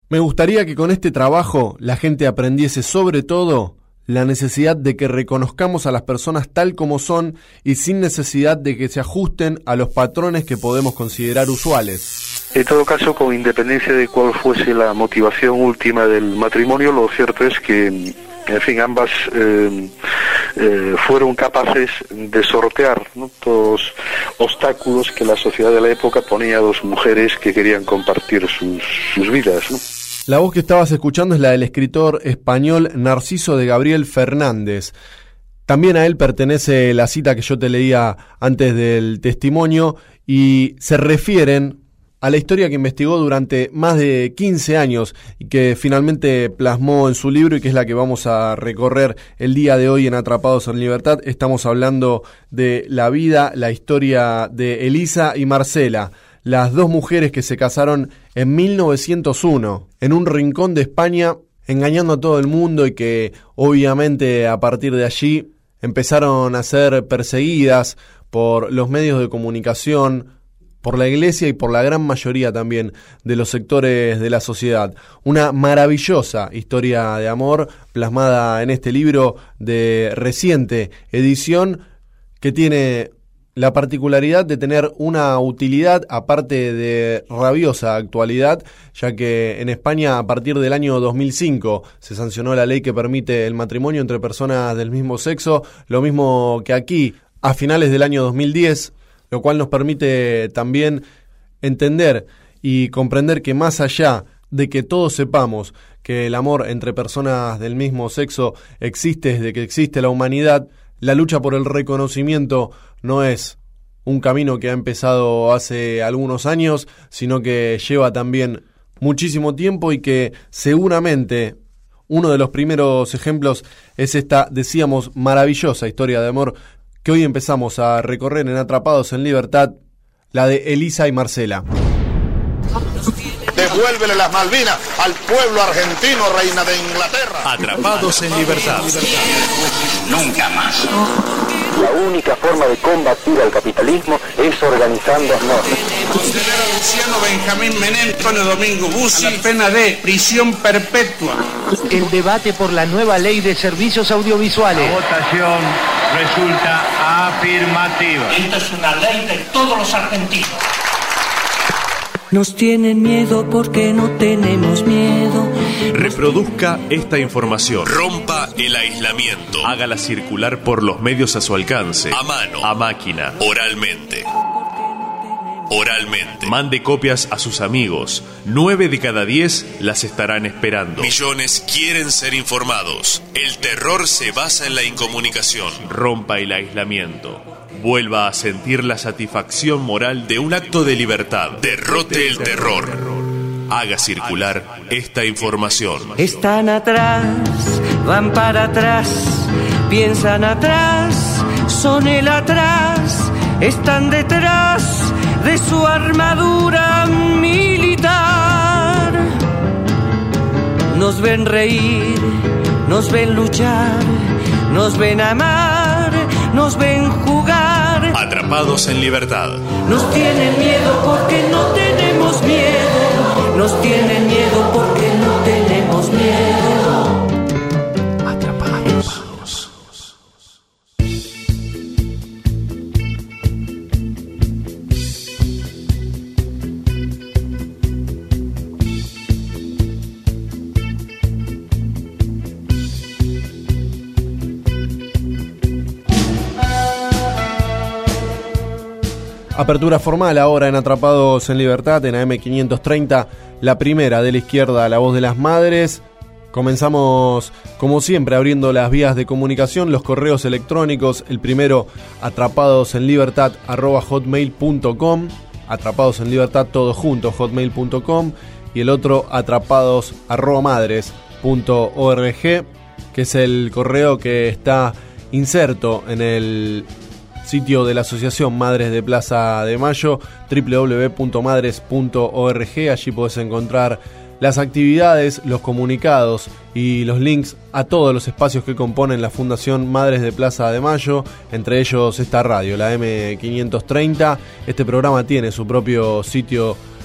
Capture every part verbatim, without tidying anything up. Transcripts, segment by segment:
Me gustaría que con este trabajo la gente aprendiese sobre todo la necesidad de que reconozcamos a las personas tal como son y sin necesidad de que se ajusten a los patrones que podemos considerar usuales. En todo caso, con independencia de cuál fuese la motivación última del matrimonio, lo cierto es que, en fin, ambas eh, eh, fueron capaces de sortear, ¿no?, todos los obstáculos que la sociedad de la época ponía a dos mujeres que querían compartir sus, sus vidas, ¿no? La voz que estabas escuchando es la del escritor español Narciso de Gabriel Fernández. También a él pertenece la cita que yo te leía antes del testimonio y se refieren a la historia que investigó durante más de quince años y que finalmente plasmó en su libro y que es la que vamos a recorrer el día de hoy en Atrapados en Libertad. Estamos hablando de la vida, la historia de Elisa y Marcela, las dos mujeres que se casaron en mil novecientos uno, en un rincón de España, engañando a todo el mundo y que obviamente a partir de allí empezaron a ser perseguidas por los medios de comunicación, por la iglesia y por la gran mayoría también de los sectores de la sociedad. Una maravillosa historia de amor plasmada en este libro de reciente edición que tiene la particularidad de tener una utilidad aparte de rabiosa actualidad, ya que en España a partir del año dos mil cinco se sancionó la ley que permite el matrimonio entre personas del mismo sexo, lo mismo que aquí a finales del año dos mil diez, lo cual nos permite también entender y comprender que más allá de que todos sepamos que el amor entre personas del mismo sexo existe desde que existe la humanidad, la lucha por el reconocimiento no es un camino que ha empezado hace algunos años, sino que lleva también muchísimo tiempo y que seguramente uno de los primeros ejemplos es esta, decíamos, maravillosa historia de amor que hoy empezamos a recorrer en Atrapados en Libertad, la de Elisa y Marcela. Devuélvele las Malvinas al pueblo argentino, reina de Inglaterra. Atrapados en Libertad. Nunca más. La única forma de combatir al capitalismo es organizándonos. Conceder a Luciano Benjamín Menem, Antonio Domingo Bussi, la pena de prisión perpetua. El debate por la nueva ley de servicios audiovisuales. La votación resulta afirmativa. Esta es una ley de todos los argentinos. Nos tienen miedo porque no tenemos miedo. Reproduzca esta información. Rompa el aislamiento. Hágala circular por los medios a su alcance. A mano, a máquina, oralmente. Oralmente. Mande copias a sus amigos. Nueve de cada diez las estarán esperando. Millones quieren ser informados. El terror se basa en la incomunicación. Rompa el aislamiento. Vuelva a sentir la satisfacción moral de un acto de libertad. Derrote el terror. Haga circular esta información. Están atrás, van para atrás, piensan atrás, son el atrás, están detrás de su armadura militar. Nos ven reír, nos ven luchar, nos ven amar, nos ven jugar. Atrapados en Libertad. Nos tienen miedo porque no tenemos miedo. Nos tienen miedo porque no tenemos miedo. Atrapados. Apertura formal ahora en Atrapados en Libertad, en A M quinientos treinta, la primera de la izquierda, La Voz de las Madres. Comenzamos, como siempre, abriendo las vías de comunicación, los correos electrónicos. El primero, atrapadosenlibertad arroba hotmail punto com, Atrapados en Libertad, todo junto, hotmail punto com. Y el otro, atrapados arroba madres punto org, que es el correo que está inserto en el sitio de la Asociación Madres de Plaza de Mayo, doble u doble u doble u punto madres punto org. Allí podés encontrar las actividades, los comunicados y los links a todos los espacios que componen la Fundación Madres de Plaza de Mayo, entre ellos esta radio, la A M quinientos treinta. Este programa tiene su propio sitio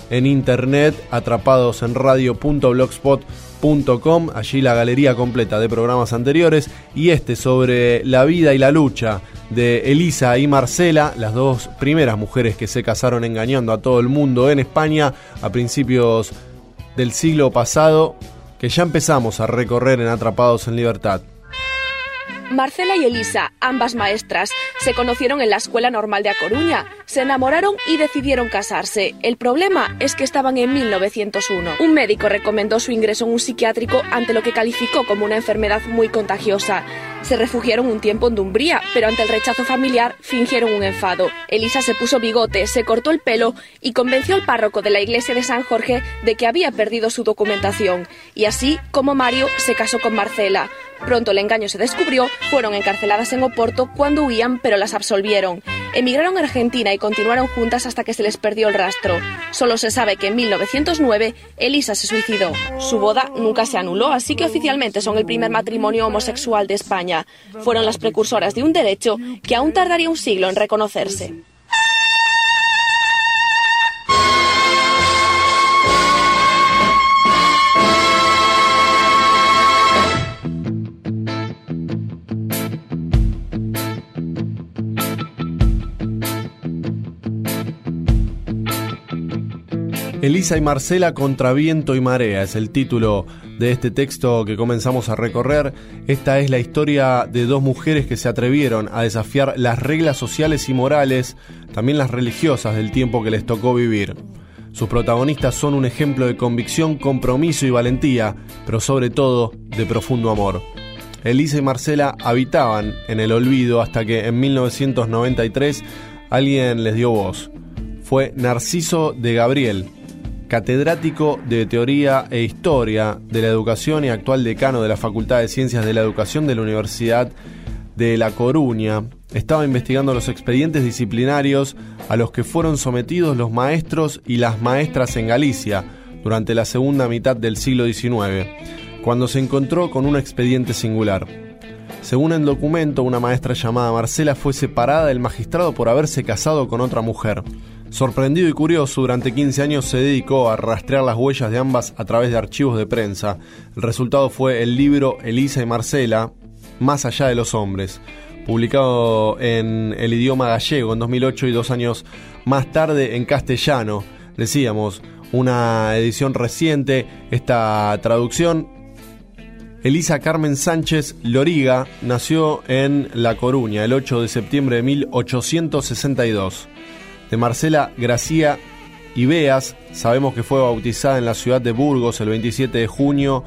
en internet, atrapados en radio punto blogspot punto com, allí la galería completa de programas anteriores, y este sobre la vida y la lucha de Elisa y Marcela, las dos primeras mujeres que se casaron engañando a todo el mundo en España a principios del siglo pasado, que ya empezamos a recorrer en Atrapados en Libertad. Marcela y Elisa, ambas maestras, se conocieron en la Escuela Normal de A Coruña, se enamoraron y decidieron casarse. El problema es que estaban en mil novecientos uno. Un médico recomendó su ingreso en un psiquiátrico ante lo que calificó como una enfermedad muy contagiosa. Se refugiaron un tiempo en Dumbría, pero ante el rechazo familiar fingieron un enfado. Elisa se puso bigote, se cortó el pelo y convenció al párroco de la iglesia de San Jorge de que había perdido su documentación. Y así como Mario se casó con Marcela. Pronto el engaño se descubrió, fueron encarceladas en Oporto cuando huían, pero las absolvieron. Emigraron a Argentina y continuaron juntas hasta que se les perdió el rastro. Solo se sabe que en mil novecientos nueve Elisa se suicidó. Su boda nunca se anuló, así que oficialmente son el primer matrimonio homosexual de España. Fueron las precursoras de un derecho que aún tardaría un siglo en reconocerse. Elisa y Marcela contra viento y marea es el título de este texto que comenzamos a recorrer. Esta es la historia de dos mujeres que se atrevieron a desafiar las reglas sociales y morales, también las religiosas del tiempo que les tocó vivir. Sus protagonistas son un ejemplo de convicción, compromiso y valentía, pero sobre todo de profundo amor. Elisa y Marcela habitaban en el olvido hasta que en mil novecientos noventa y tres alguien les dio voz. Fue Narciso de Gabriel, catedrático de Teoría e Historia de la Educación y actual decano de la Facultad de Ciencias de la Educación de la Universidad de La Coruña. Estaba investigando los expedientes disciplinarios a los que fueron sometidos los maestros y las maestras en Galicia durante la segunda mitad del siglo diecinueve, cuando se encontró con un expediente singular. Según el documento, una maestra llamada Marcela fue separada del magistrado por haberse casado con otra mujer. Sorprendido y curioso, durante quince años se dedicó a rastrear las huellas de ambas a través de archivos de prensa. El resultado fue el libro Elisa y Marcela, Más allá de los hombres, publicado en el idioma gallego en dos mil ocho y dos años más tarde en castellano. Decíamos, una edición reciente, esta traducción. Elisa Carmen Sánchez Loriga nació en La Coruña el ocho de septiembre de mil ochocientos sesenta y dos. De Marcela Gracia Ibeas, sabemos que fue bautizada en la ciudad de Burgos el veintisiete de junio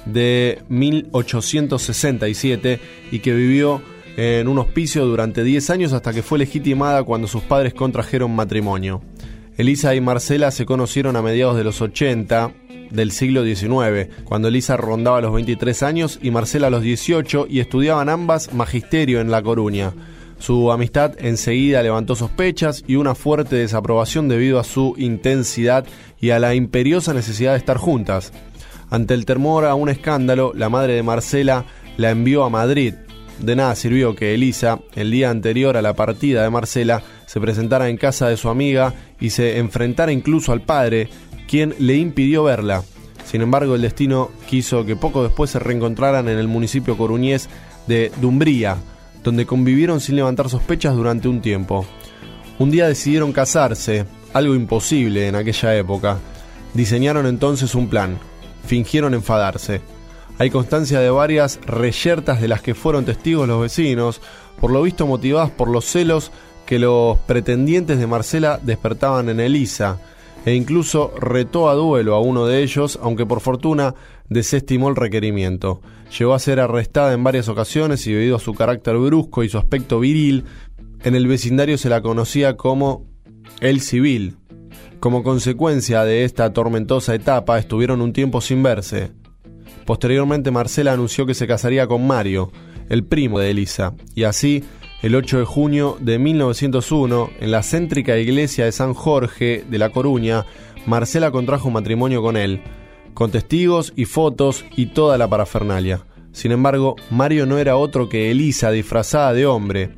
de mil ochocientos sesenta y siete y que vivió en un hospicio durante diez años hasta que fue legitimada cuando sus padres contrajeron matrimonio. Elisa y Marcela se conocieron a mediados de los ochenta del siglo diecinueve, cuando Elisa rondaba los veintitrés años y Marcela los dieciocho, y estudiaban ambas magisterio en La Coruña. Su amistad enseguida levantó sospechas y una fuerte desaprobación debido a su intensidad y a la imperiosa necesidad de estar juntas. Ante el temor a un escándalo, la madre de Marcela la envió a Madrid. De nada sirvió que Elisa, el día anterior a la partida de Marcela, se presentara en casa de su amiga y se enfrentara incluso al padre, quien le impidió verla. Sin embargo, el destino quiso que poco después se reencontraran en el municipio coruñés de Dumbría, donde convivieron sin levantar sospechas durante un tiempo. Un día decidieron casarse, algo imposible en aquella época. Diseñaron entonces un plan. Fingieron enfadarse. Hay constancia de varias reyertas de las que fueron testigos los vecinos, por lo visto motivadas por los celos que los pretendientes de Marcela despertaban en Elisa, e incluso retó a duelo a uno de ellos, aunque por fortuna desestimó el requerimiento. Llegó a ser arrestada en varias ocasiones y debido a su carácter brusco y su aspecto viril, en el vecindario se la conocía como El Civil. Como consecuencia de esta tormentosa etapa, estuvieron un tiempo sin verse. Posteriormente Marcela anunció que se casaría con Mario, el primo de Elisa, y así, el ocho de junio de mil novecientos uno, en la céntrica iglesia de San Jorge de La Coruña, Marcela contrajo matrimonio con él, con testigos y fotos y toda la parafernalia. Sin embargo, Mario no era otro que Elisa disfrazada de hombre.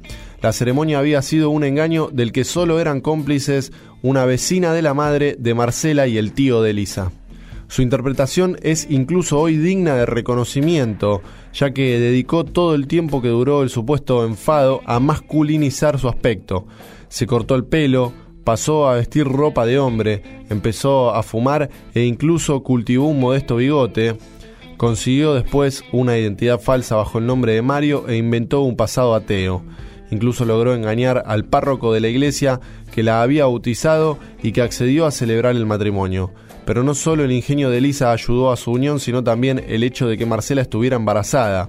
La ceremonia había sido un engaño del que solo eran cómplices una vecina de la madre de Marcela y el tío de Elisa. Su interpretación es incluso hoy digna de reconocimiento, ya que dedicó todo el tiempo que duró el supuesto enfado a masculinizar su aspecto. Se cortó el pelo, pasó a vestir ropa de hombre, empezó a fumar e incluso cultivó un modesto bigote. Consiguió después una identidad falsa bajo el nombre de Mario e inventó un pasado ateo. Incluso logró engañar al párroco de la iglesia que la había bautizado y que accedió a celebrar el matrimonio. Pero no solo el ingenio de Elisa ayudó a su unión, sino también el hecho de que Marcela estuviera embarazada.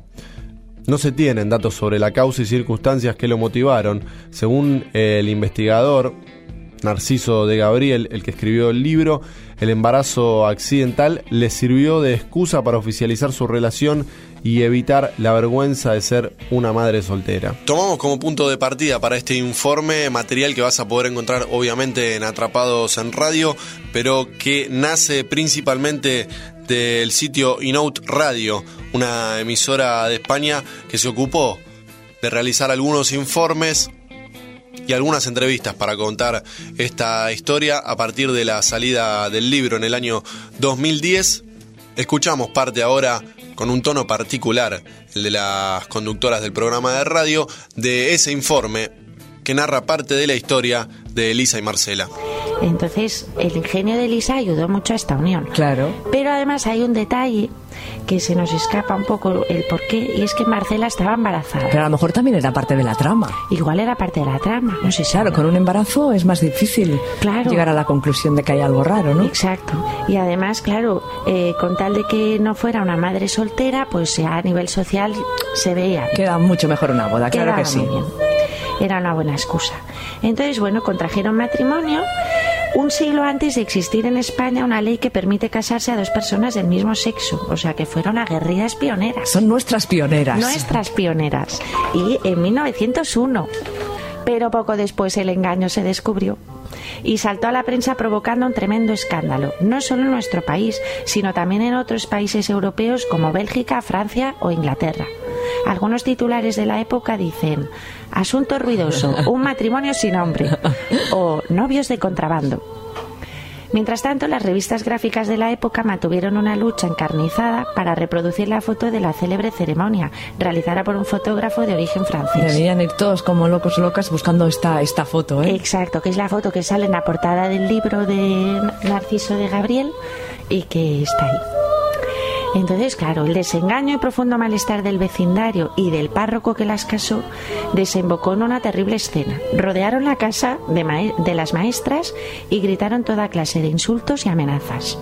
No se tienen datos sobre la causa y circunstancias que lo motivaron. Según el investigador Narciso de Gabriel, el que escribió el libro, el embarazo accidental le sirvió de excusa para oficializar su relación y evitar la vergüenza de ser una madre soltera. Tomamos como punto de partida para este informe material que vas a poder encontrar obviamente en Atrapados en Radio, pero que nace principalmente del sitio Inout Radio, una emisora de España que se ocupó de realizar algunos informes y algunas entrevistas para contar esta historia a partir de la salida del libro en el año dos mil diez. Escuchamos parte ahora con un tono particular, el de las conductoras del programa de radio, de ese informe que narra parte de la historia de Elisa y Marcela. Entonces, el ingenio de Elisa ayudó mucho a esta unión. Claro. Pero además hay un detalle que se nos escapa un poco el porqué, y es que Marcela estaba embarazada. Pero a lo mejor también era parte de la trama. Igual era parte de la trama, no sé. Claro, con un embarazo es más difícil claro. llegar a la conclusión de que hay algo raro, ¿no? Exacto. Y además, claro, eh, con tal de que no fuera una madre soltera, pues a nivel social se veía. Queda mucho mejor una boda, claro Quedaba que sí. Muy bien. Era una buena excusa. Entonces, bueno, contrajeron matrimonio un siglo antes de existir en España una ley que permite casarse a dos personas del mismo sexo. O sea, que fueron aguerridas pioneras. Son nuestras pioneras. Nuestras pioneras. Y en mil novecientos uno. Pero poco después el engaño se descubrió y saltó a la prensa provocando un tremendo escándalo, no solo en nuestro país, sino también en otros países europeos como Bélgica, Francia o Inglaterra. Algunos titulares de la época dicen: asunto ruidoso, un matrimonio sin nombre, o novios de contrabando. Mientras tanto, las revistas gráficas de la época mantuvieron una lucha encarnizada para reproducir la foto de la célebre ceremonia, realizada por un fotógrafo de origen francés. Debían ir todos como locos locas buscando esta, esta foto, ¿eh? Exacto, que es la foto que sale en la portada del libro de Narciso de Gabriel y que está ahí. Entonces, claro, el desengaño y profundo malestar del vecindario y del párroco que las casó desembocó en una terrible escena. Rodearon la casa de, ma- de las maestras y gritaron toda clase de insultos y amenazas.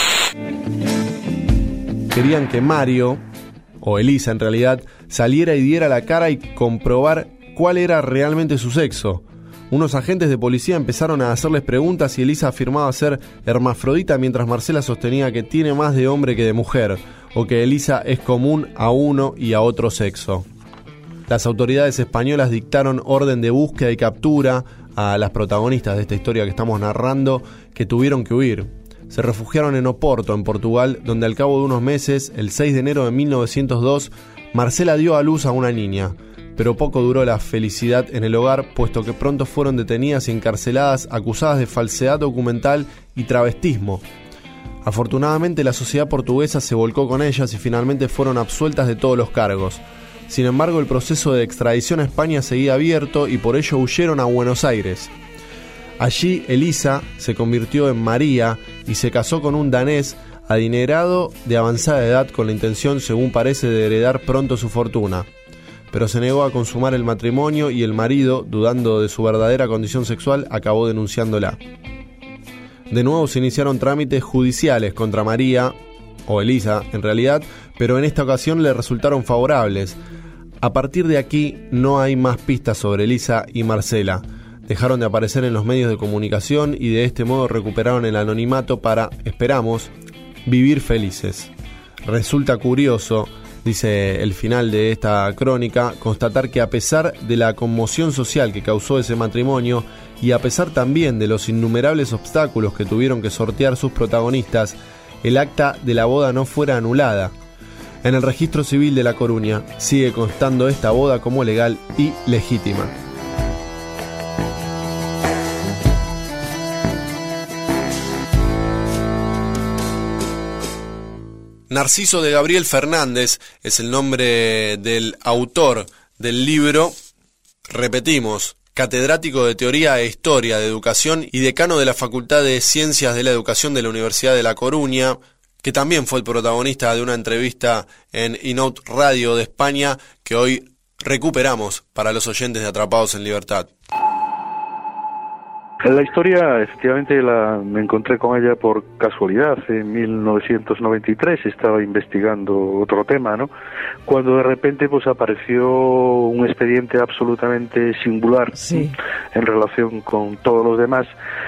Querían que Mario, o Elisa en realidad, saliera y diera la cara y comprobar cuál era realmente su sexo. Unos agentes de policía empezaron a hacerles preguntas y Elisa afirmaba ser hermafrodita, mientras Marcela sostenía que tiene más de hombre que de mujer, o que Elisa es común a uno y a otro sexo. Las autoridades españolas dictaron orden de búsqueda y captura a las protagonistas de esta historia que estamos narrando, que tuvieron que huir. Se refugiaron en Oporto, en Portugal, donde al cabo de unos meses, el seis de enero de mil novecientos dos, Marcela dio a luz a una niña. Pero poco duró la felicidad en el hogar, puesto que pronto fueron detenidas y encarceladas, acusadas de falsedad documental y travestismo. Afortunadamente, la sociedad portuguesa se volcó con ellas y finalmente fueron absueltas de todos los cargos. Sin embargo, el proceso de extradición a España seguía abierto y por ello huyeron a Buenos Aires. Allí, Elisa se convirtió en María y se casó con un danés adinerado de avanzada edad con la intención, según parece, de heredar pronto su fortuna. Pero se negó a consumar el matrimonio y el marido, dudando de su verdadera condición sexual, acabó denunciándola. De nuevo se iniciaron trámites judiciales contra María, o Elisa en realidad, pero en esta ocasión le resultaron favorables. A partir de aquí no hay más pistas sobre Elisa y Marcela. Dejaron de aparecer en los medios de comunicación y de este modo recuperaron el anonimato para, esperamos, vivir felices. Resulta curioso, dice el final de esta crónica, constatar que a pesar de la conmoción social que causó ese matrimonio y a pesar también de los innumerables obstáculos que tuvieron que sortear sus protagonistas, el acta de la boda no fuera anulada. En el registro civil de La Coruña sigue constando esta boda como legal y legítima. Narciso de Gabriel Fernández es el nombre del autor del libro. Repetimos, catedrático de Teoría e Historia de Educación y decano de la Facultad de Ciencias de la Educación de la Universidad de La Coruña, que también fue el protagonista de una entrevista en Inout Radio de España que hoy recuperamos para los oyentes de Atrapados en Libertad. La historia, efectivamente, la, me encontré con ella por casualidad. En mil novecientos noventa y tres estaba investigando otro tema, ¿no? Cuando de repente pues apareció un expediente absolutamente singular, sí, en relación con todos los demás,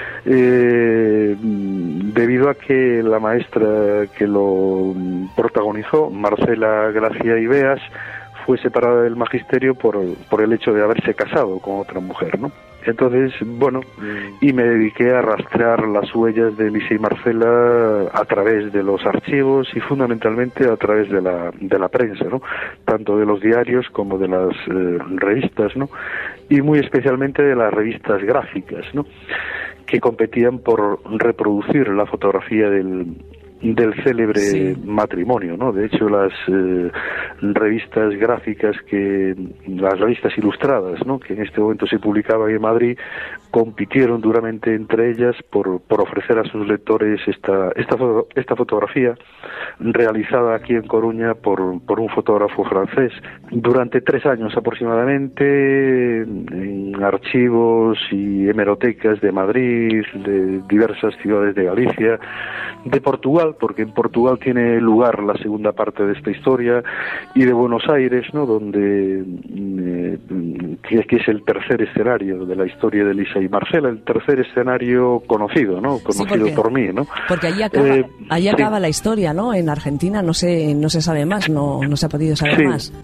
eh, debido a que la maestra que lo protagonizó, Marcela Gracia Ibeas, fue separada del magisterio por, por el hecho de haberse casado con otra mujer, ¿no? Entonces, bueno, y me dediqué a rastrear las huellas de Elisa y Marcela a través de los archivos y fundamentalmente a través de la, de la prensa, ¿no? Tanto de los diarios como de las eh, revistas, ¿no? Y muy especialmente de las revistas gráficas, ¿no? Que competían por reproducir la fotografía del del célebre sí. matrimonio, ¿no? De hecho, las eh, revistas gráficas que, las revistas ilustradas, ¿no? Que en este momento se publicaban en Madrid, compitieron duramente entre ellas por, por ofrecer a sus lectores esta, esta, esta fotografía realizada aquí en Coruña por, por un fotógrafo francés. Durante tres años aproximadamente, en archivos y hemerotecas de Madrid, de diversas ciudades de Galicia, de Portugal, porque en Portugal tiene lugar la segunda parte de esta historia, y de Buenos Aires, ¿no? Donde eh, que, que es el tercer escenario de la historia de Elisa y Marcela, el tercer escenario conocido, ¿no? Conocido sí, porque, por mí, ¿no? Porque allí acaba, eh, allí acaba sí. la historia, ¿no? En Argentina no se no se sabe más, no no se ha podido saber sí. más.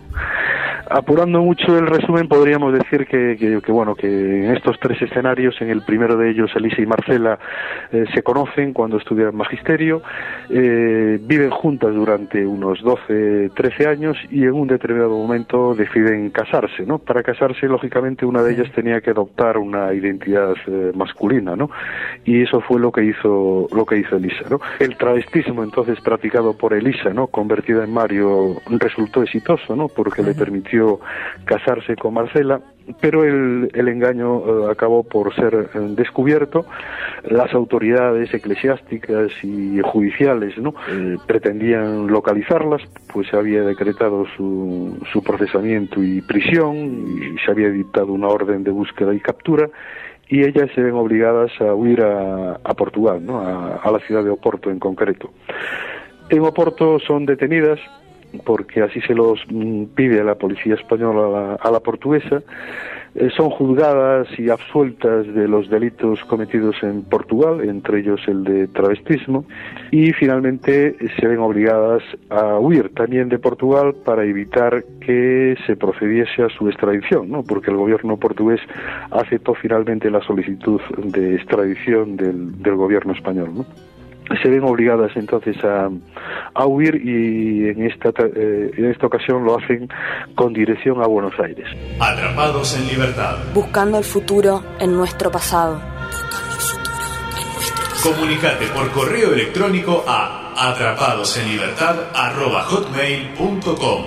Apurando mucho el resumen, podríamos decir que, que, que bueno, que en estos tres escenarios, en el primero de ellos, Elisa y Marcela eh, se conocen cuando estudian magisterio, eh, viven juntas durante unos doce, trece años y en un determinado momento deciden casarse, ¿no? Para casarse, lógicamente, una de ellas tenía que adoptar una identidad eh, masculina, ¿no? Y eso fue lo que hizo, lo que hizo Elisa, ¿no? El travestismo, entonces, practicado por Elisa, ¿no? Convertida en Mario, resultó exitoso, ¿no? Porque le permitió casarse con Marcela, pero el, el engaño eh, acabó por ser eh, descubierto. Las autoridades eclesiásticas y judiciales, ¿no? eh, pretendían localizarlas, pues se había decretado su, su procesamiento y prisión, y se había dictado una orden de búsqueda y captura, y ellas se ven obligadas a huir a, a Portugal, ¿no? a, a la ciudad de Oporto en concreto. En Oporto son detenidas, porque así se los pide a la policía española, a la, a la portuguesa, eh, son juzgadas y absueltas de los delitos cometidos en Portugal, entre ellos el de travestismo, y finalmente eh, se ven obligadas a huir también de Portugal para evitar que se procediese a su extradición, ¿no? Porque el gobierno portugués aceptó finalmente la solicitud de extradición del, del gobierno español, ¿no? Se ven obligadas entonces a, a huir y en esta, eh, en esta ocasión lo hacen con dirección a Buenos Aires. Atrapados en Libertad. Buscando el futuro en nuestro pasado. Comunicate por correo electrónico a atrapadosenlibertad arroba hotmail punto com.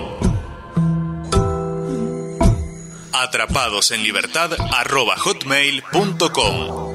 atrapadosenlibertad arroba hotmail punto com.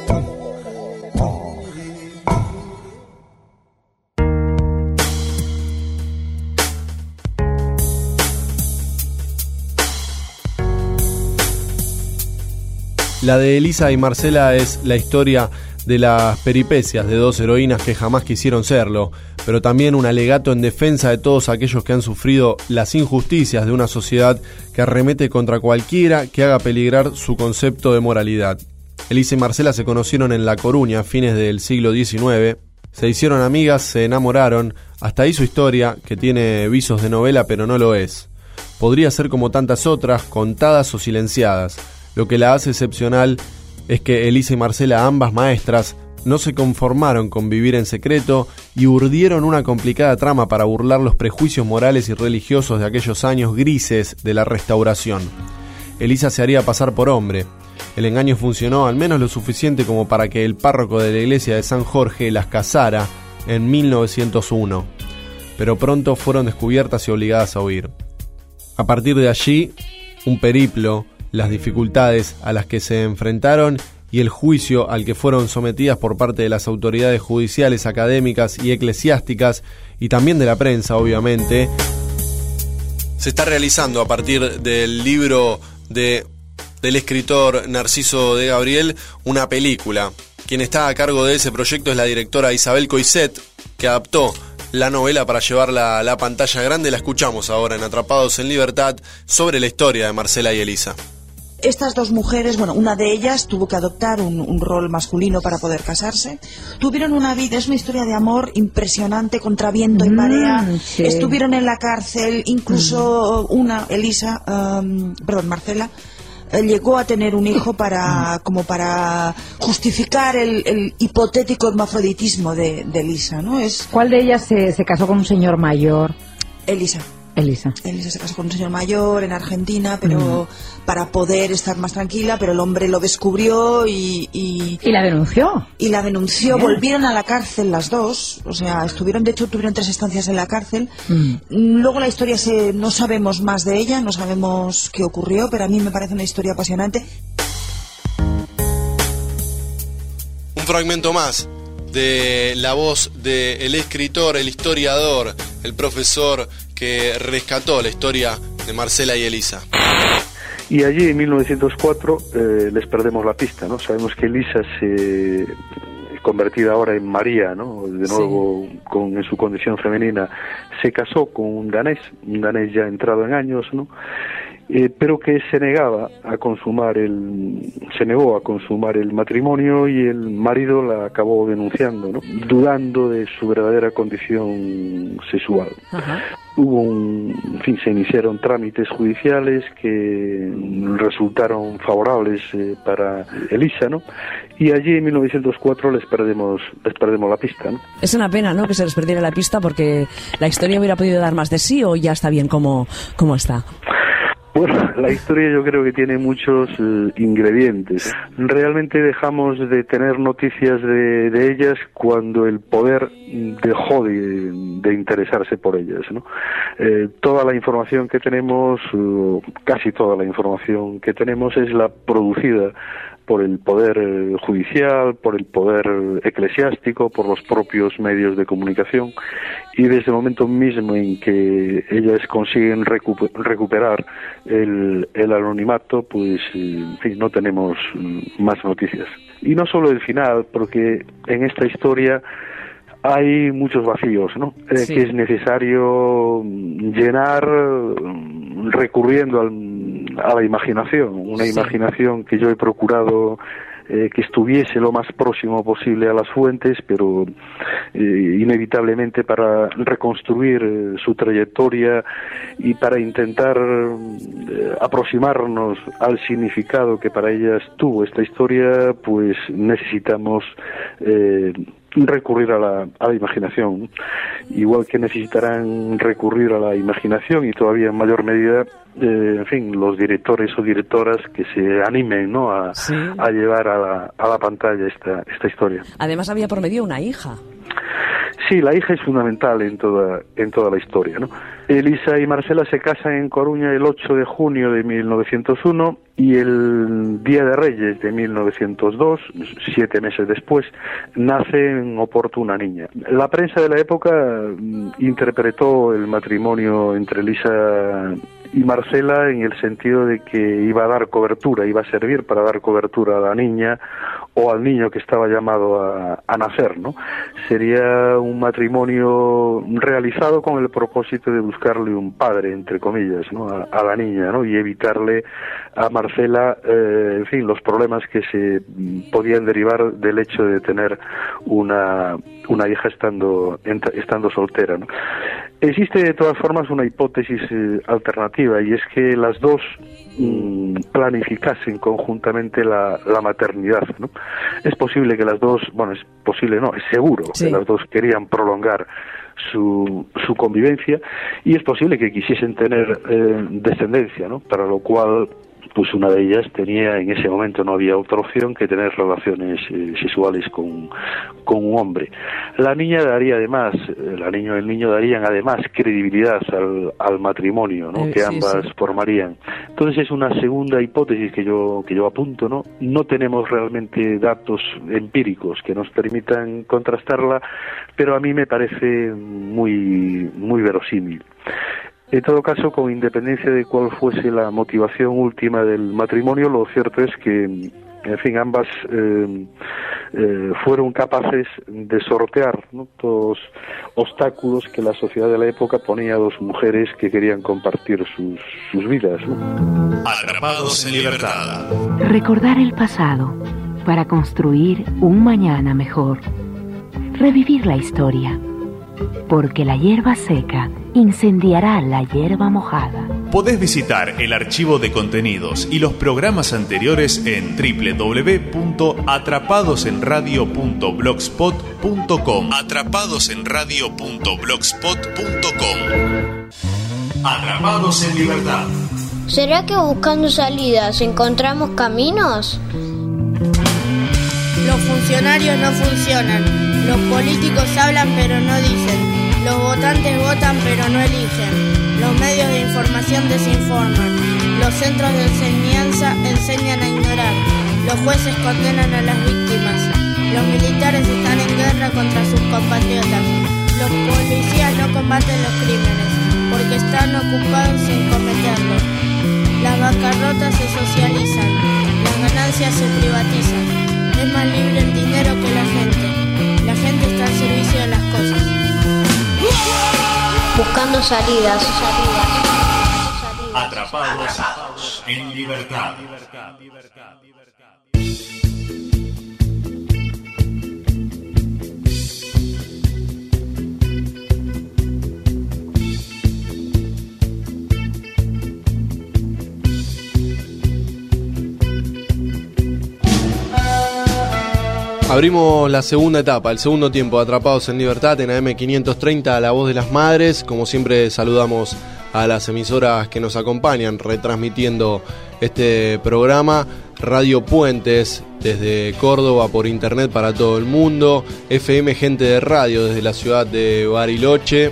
La de Elisa y Marcela es la historia de las peripecias de dos heroínas que jamás quisieron serlo, pero también un alegato en defensa de todos aquellos que han sufrido las injusticias de una sociedad que arremete contra cualquiera que haga peligrar su concepto de moralidad. Elisa y Marcela se conocieron en La Coruña a fines del siglo diecinueve, se hicieron amigas, se enamoraron, hasta ahí su historia, que tiene visos de novela pero no lo es. Podría ser como tantas otras, contadas o silenciadas. Lo que la hace excepcional es que Elisa y Marcela, ambas maestras, no se conformaron con vivir en secreto y urdieron una complicada trama para burlar los prejuicios morales y religiosos de aquellos años grises de la Restauración. Elisa se haría pasar por hombre. El engaño funcionó al menos lo suficiente como para que el párroco de la iglesia de San Jorge las casara en mil novecientos uno. pero pronto fueron descubiertas y obligadas a huir. A partir de allí, un periplo, las dificultades a las que se enfrentaron y el juicio al que fueron sometidas por parte de las autoridades judiciales, académicas y eclesiásticas, y también de la prensa, obviamente, se está realizando a partir del libro de, del escritor Narciso de Gabriel una película. Quien está a cargo de ese proyecto es la directora Isabel Coixet, que adaptó la novela para llevarla a la pantalla grande. La escuchamos ahora en Atrapados en Libertad, sobre la historia de Marcela y Elisa. Estas dos mujeres, bueno, una de ellas tuvo que adoptar un, un rol masculino para poder casarse. Tuvieron una vida, es una historia de amor impresionante, contra viento y marea. Mm, sí. Estuvieron en la cárcel, incluso mm. una, Elisa, um, perdón, Marcela, eh, llegó a tener un hijo para, como para justificar el, el hipotético hermafroditismo de, de Elisa, ¿no? Es... ¿Cuál de ellas se, se casó con un señor mayor? Elisa. Elisa. Elisa se casó con un señor mayor en Argentina, pero mm. para poder estar más tranquila, pero el hombre lo descubrió y... Y, ¿Y la denunció? Y la denunció. Bien. Volvieron a la cárcel las dos, o sea, estuvieron, de hecho, tuvieron tres estancias en la cárcel. Mm. Luego la historia, se, no sabemos más de ella, no sabemos qué ocurrió, pero a mí me parece una historia apasionante. Un fragmento más de la voz del escritor, el historiador, el profesor que rescató la historia de Marcela y Elisa. Y allí en mil novecientos cuatro eh, les perdemos la pista, ¿no? Sabemos que Elisa se convertida ahora en María, ¿no? De nuevo, sí. con en su condición femenina, se casó con un danés, un danés ya entrado en años, ¿no? Eh, pero que se negaba a consumar el se negó a consumar el matrimonio, y el marido la acabó denunciando, ¿no? Dudando de su verdadera condición sexual. Ajá. Hubo un, en fin, se iniciaron trámites judiciales que resultaron favorables eh, para Elisa, ¿no? Y allí en mil novecientos cuatro les perdemos les perdemos la pista, ¿no? Es una pena, ¿no?, que se les perdiera la pista, porque la historia hubiera podido dar más de sí, o ya está bien como, como está. Bueno, la historia yo creo que tiene muchos eh, ingredientes. Realmente dejamos de tener noticias de, de ellas cuando el poder dejó de, de interesarse por ellas, ¿no? Eh, toda la información que tenemos, uh, casi toda la información que tenemos, es la producida por el poder judicial, por el poder eclesiástico, por los propios medios de comunicación, y desde el momento mismo en que ellas consiguen recu- recuperar el, el anonimato, pues en fin, no tenemos más noticias. Y no solo el final, porque en esta historia hay muchos vacíos, ¿no? Eh, sí. Que es necesario llenar recurriendo al, a la imaginación, una sí. imaginación que yo he procurado eh, que estuviese lo más próximo posible a las fuentes, pero eh, inevitablemente para reconstruir eh, su trayectoria y para intentar eh, aproximarnos al significado que para ellas tuvo esta historia, pues necesitamos eh, recurrir a la, a la imaginación, igual que necesitarán recurrir a la imaginación, y todavía en mayor medida, eh, en fin, los directores o directoras que se animen, ¿no?, a, sí. a llevar a la, a la pantalla esta, esta historia. Además había por medio una hija. Sí, la hija es fundamental en toda en toda la historia, ¿no? Elisa y Marcela se casan en Coruña el ocho de junio de mil novecientos uno, y el Día de Reyes de mil novecientos dos, siete meses después, nace en Oporto una niña. La prensa de la época mm, interpretó el matrimonio entre Elisa y Marcela en el sentido de que iba a dar cobertura, iba a servir para dar cobertura a la niña o al niño que estaba llamado a, a nacer, ¿no? Sería un matrimonio realizado con el propósito de buscarle un padre, entre comillas, ¿no?, a, a la niña, ¿no?, y evitarle a Marcela, eh, en fin, los problemas que se podían derivar del hecho de tener una una hija estando estando soltera, ¿no? Existe de todas formas una hipótesis eh, alternativa, y es que las dos mm, planificasen conjuntamente la, la maternidad, ¿no? Es posible que las dos, bueno, es posible, no, es seguro sí. que las dos querían prolongar su, su convivencia, y es posible que quisiesen tener eh, descendencia, ¿no?, para lo cual pues una de ellas tenía, en ese momento no había otra opción que tener relaciones eh, sexuales con, con un hombre. La niña daría además, la niña y el niño darían además credibilidad al, al matrimonio, ¿no? Eh, que ambas sí, sí. formarían. Entonces es una segunda hipótesis que yo que yo apunto, ¿no? No tenemos realmente datos empíricos que nos permitan contrastarla, pero a mí me parece muy muy verosímil. En todo caso, con independencia de cuál fuese la motivación última del matrimonio, lo cierto es que, en fin, ambas eh, eh, fueron capaces de sortear, ¿no?, todos obstáculos que la sociedad de la época ponía a dos mujeres que querían compartir sus, sus vidas, ¿no? Atrapados en libertad. Recordar el pasado para construir un mañana mejor. Revivir la historia. Porque la hierba seca incendiará la hierba mojada. Podés visitar el archivo de contenidos y los programas anteriores en doble u doble u doble u punto atrapados en radio punto blogspot punto com. atrapados en radio punto blogspot punto com. Atrapados en libertad. ¿Será que buscando salidas encontramos caminos? Los funcionarios no funcionan. Los políticos hablan pero no dicen. Los votantes votan pero no eligen. Los medios de información desinforman. Los centros de enseñanza enseñan a ignorar. Los jueces condenan a las víctimas. Los militares están en guerra contra sus compatriotas. Los policías no combaten los crímenes porque están ocupados en cometerlos. Las bancarrotas se socializan. Las ganancias se privatizan. Es más libre el dinero que la gente. La gente está al servicio de las cosas. Buscando salidas. Atrapados en libertad. Abrimos la segunda etapa, el segundo tiempo de Atrapados en Libertad en A M quinientos treinta, La Voz de las Madres. Como siempre saludamos a las emisoras que nos acompañan retransmitiendo este programa. Radio Puentes desde Córdoba por internet para todo el mundo. F M Gente de Radio desde la ciudad de Bariloche.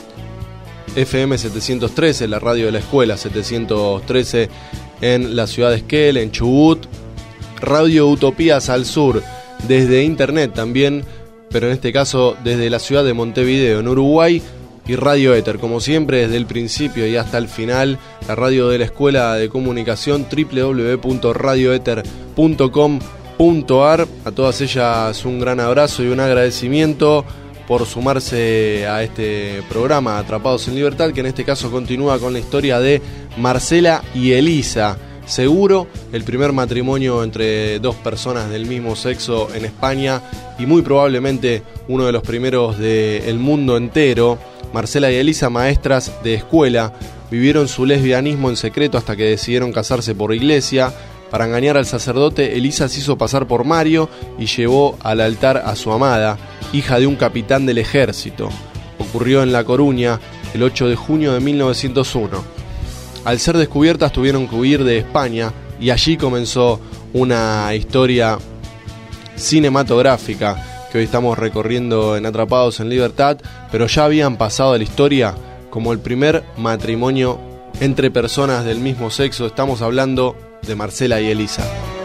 F M setecientos trece, la radio de la escuela, setecientos trece en la ciudad de Esquel, en Chubut. Radio Utopías al sur desde internet también, pero en este caso desde la ciudad de Montevideo, en Uruguay. Y Radio Éter, como siempre, desde el principio y hasta el final, la radio de la Escuela de Comunicación, doble u doble u doble u punto radio éter punto com punto a r. A todas ellas un gran abrazo y un agradecimiento por sumarse a este programa Atrapados en Libertad, que en este caso continúa con la historia de Marcela y Elisa. Seguro, el primer matrimonio entre dos personas del mismo sexo en España y muy probablemente uno de los primeros del mundo entero. Marcela y Elisa, maestras de escuela, vivieron su lesbianismo en secreto hasta que decidieron casarse por iglesia. Para engañar al sacerdote, Elisa se hizo pasar por Mario y llevó al altar a su amada, hija de un capitán del ejército. Ocurrió en La Coruña el ocho de junio de mil novecientos uno. Al ser descubiertas tuvieron que huir de España y allí comenzó una historia cinematográfica que hoy estamos recorriendo en Atrapados en Libertad, pero ya habían pasado a la historia como el primer matrimonio entre personas del mismo sexo. Estamos hablando de Marcela y Elisa.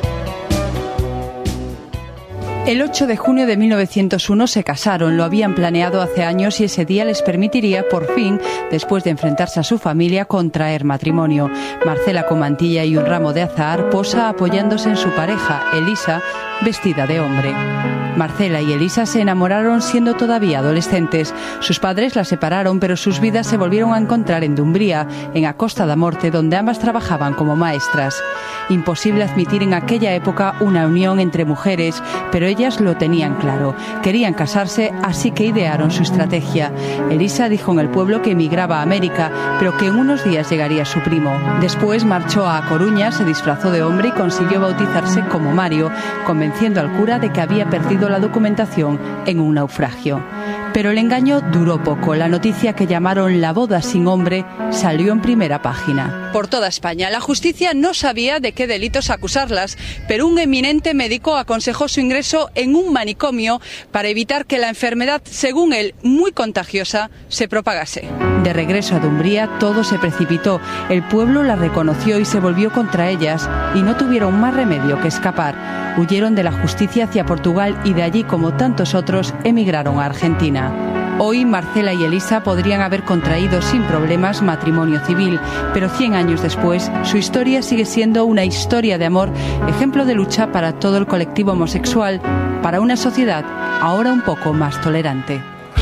El ocho de junio de mil novecientos uno se casaron, lo habían planeado hace años y ese día les permitiría, por fin, después de enfrentarse a su familia, contraer matrimonio. Marcela, con mantilla y un ramo de azahar, posa apoyándose en su pareja, Elisa, vestida de hombre. Marcela y Elisa se enamoraron siendo todavía adolescentes. Sus padres la separaron, pero sus vidas se volvieron a encontrar en Dumbría, en A Costa da Morte, donde ambas trabajaban como maestras. Imposible admitir en aquella época una unión entre mujeres, pero ellas lo tenían claro. Querían casarse, así que idearon su estrategia. Elisa dijo en el pueblo que emigraba a América, pero que en unos días llegaría su primo. Después marchó a Coruña, se disfrazó de hombre y consiguió bautizarse como Mario, convenciendo al cura de que había perdido la documentación en un naufragio. Pero el engaño duró poco. La noticia que llamaron la boda sin hombre salió en primera página. Por toda España, la justicia no sabía de qué delitos acusarlas, pero un eminente médico aconsejó su ingreso en un manicomio para evitar que la enfermedad, según él, muy contagiosa, se propagase. De regreso a Dumbría, todo se precipitó. El pueblo la reconoció y se volvió contra ellas, y no tuvieron más remedio que escapar. Huyeron de la justicia hacia Portugal y de allí, como tantos otros, emigraron a Argentina. Hoy Marcela y Elisa podrían haber contraído sin problemas matrimonio civil, pero cien años después su historia sigue siendo una historia de amor, ejemplo de lucha para todo el colectivo homosexual, para una sociedad ahora un poco más tolerante.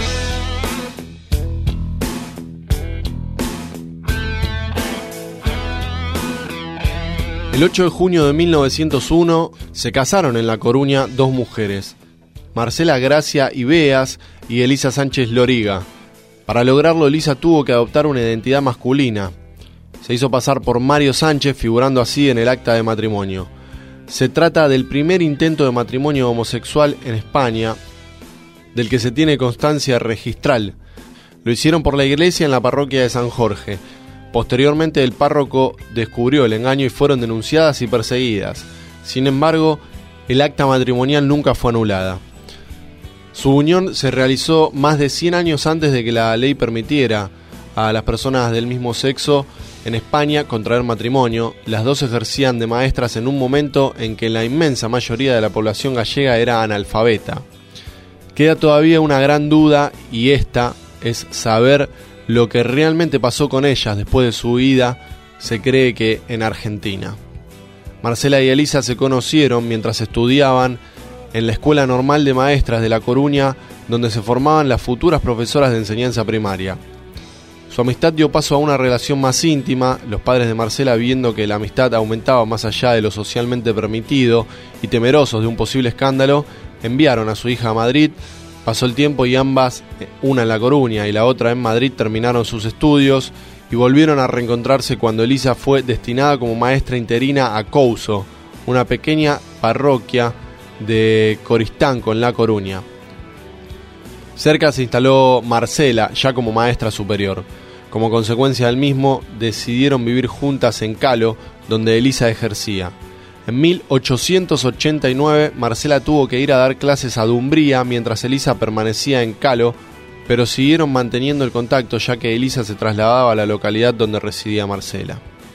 El ocho de junio de mil novecientos uno se casaron en La Coruña dos mujeres, Marcela Gracia Ibeas y Elisa Sánchez Loriga. Para lograrlo, Elisa tuvo que adoptar una identidad masculina. Se hizo pasar por Mario Sánchez, figurando así en el acta de matrimonio. Se trata del primer intento de matrimonio homosexual en España, del que se tiene constancia registral. Lo hicieron por la iglesia en la parroquia de San Jorge. Posteriormente, el párroco descubrió el engaño y fueron denunciadas y perseguidas. Sin embargo, el acta matrimonial nunca fue anulada. Su unión se realizó más de cien años antes de que la ley permitiera a las personas del mismo sexo en España contraer matrimonio. Las dos ejercían de maestras en un momento en que la inmensa mayoría de la población gallega era analfabeta. Queda todavía una gran duda, y esta es saber lo que realmente pasó con ellas después de su huida. Se cree que en Argentina. Marcela y Elisa se conocieron mientras estudiaban en la Escuela Normal de Maestras de La Coruña, donde se formaban las futuras profesoras de enseñanza primaria. Su amistad dio paso a una relación más íntima. Los padres de Marcela, viendo que la amistad aumentaba más allá de lo socialmente permitido y temerosos de un posible escándalo, enviaron a su hija a Madrid. Pasó el tiempo y ambas, una en La Coruña y la otra en Madrid, terminaron sus estudios y volvieron a reencontrarse cuando Elisa fue destinada como maestra interina a Couso, una pequeña parroquia de Coristanco en La Coruña. Cerca se instaló Marcela, ya como maestra superior. Como consecuencia del mismo, decidieron vivir juntas en Calo, donde Elisa ejercía. En mil ochocientos ochenta y nueve, Marcela tuvo que ir a dar clases a Dumbría mientras Elisa permanecía en Calo, pero siguieron manteniendo el contacto ya que Elisa se trasladaba a la localidad donde residía Marcela.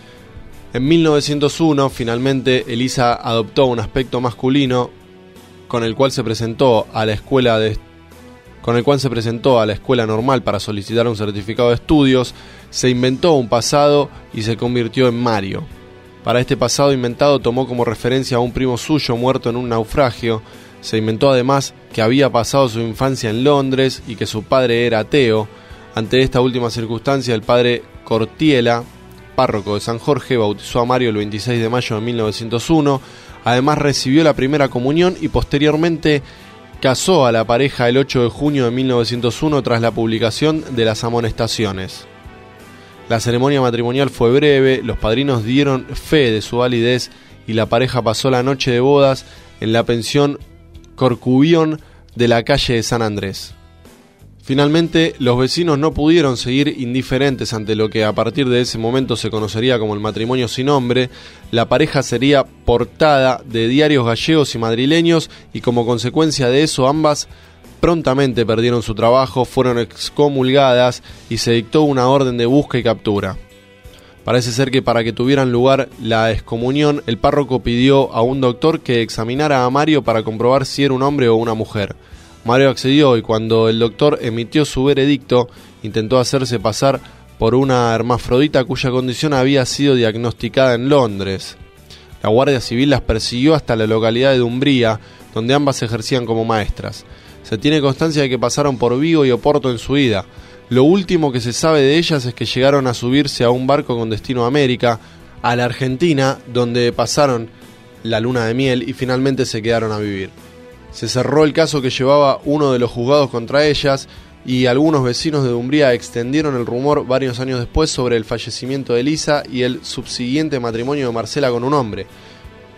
En mil novecientos uno, finalmente, Elisa adoptó un aspecto masculino con el cual se presentó a la escuela de con el cual se presentó a la escuela normal para solicitar un certificado de estudios, se inventó un pasado y se convirtió en Mario. Para este pasado inventado tomó como referencia a un primo suyo muerto en un naufragio. Se inventó además que había pasado su infancia en Londres y que su padre era ateo. Ante esta última circunstancia, el padre Cortiela, párroco de San Jorge, bautizó a Mario el veintiséis de mayo de mil novecientos uno. Además recibió la primera comunión y posteriormente casó a la pareja el ocho de junio de mil novecientos uno tras la publicación de las amonestaciones. La ceremonia matrimonial fue breve, los padrinos dieron fe de su validez y la pareja pasó la noche de bodas en la pensión Corcubión de la calle de San Andrés. Finalmente, los vecinos no pudieron seguir indiferentes ante lo que a partir de ese momento se conocería como el matrimonio sin nombre. La pareja sería portada de diarios gallegos y madrileños y como consecuencia de eso ambas prontamente perdieron su trabajo, fueron excomulgadas y se dictó una orden de busca y captura. Parece ser que para que tuvieran lugar la excomunión, el párroco pidió a un doctor que examinara a Mario para comprobar si era un hombre o una mujer. Mario accedió y cuando el doctor emitió su veredicto, intentó hacerse pasar por una hermafrodita cuya condición había sido diagnosticada en Londres. La Guardia Civil las persiguió hasta la localidad de Dumbría, donde ambas ejercían como maestras. Se tiene constancia de que pasaron por Vigo y Oporto en su ida. Lo último que se sabe de ellas es que llegaron a subirse a un barco con destino a América, a la Argentina, donde pasaron la luna de miel y finalmente se quedaron a vivir. Se cerró el caso que llevaba uno de los juzgados contra ellas y algunos vecinos de Dumbría extendieron el rumor varios años después sobre el fallecimiento de Elisa y el subsiguiente matrimonio de Marcela con un hombre.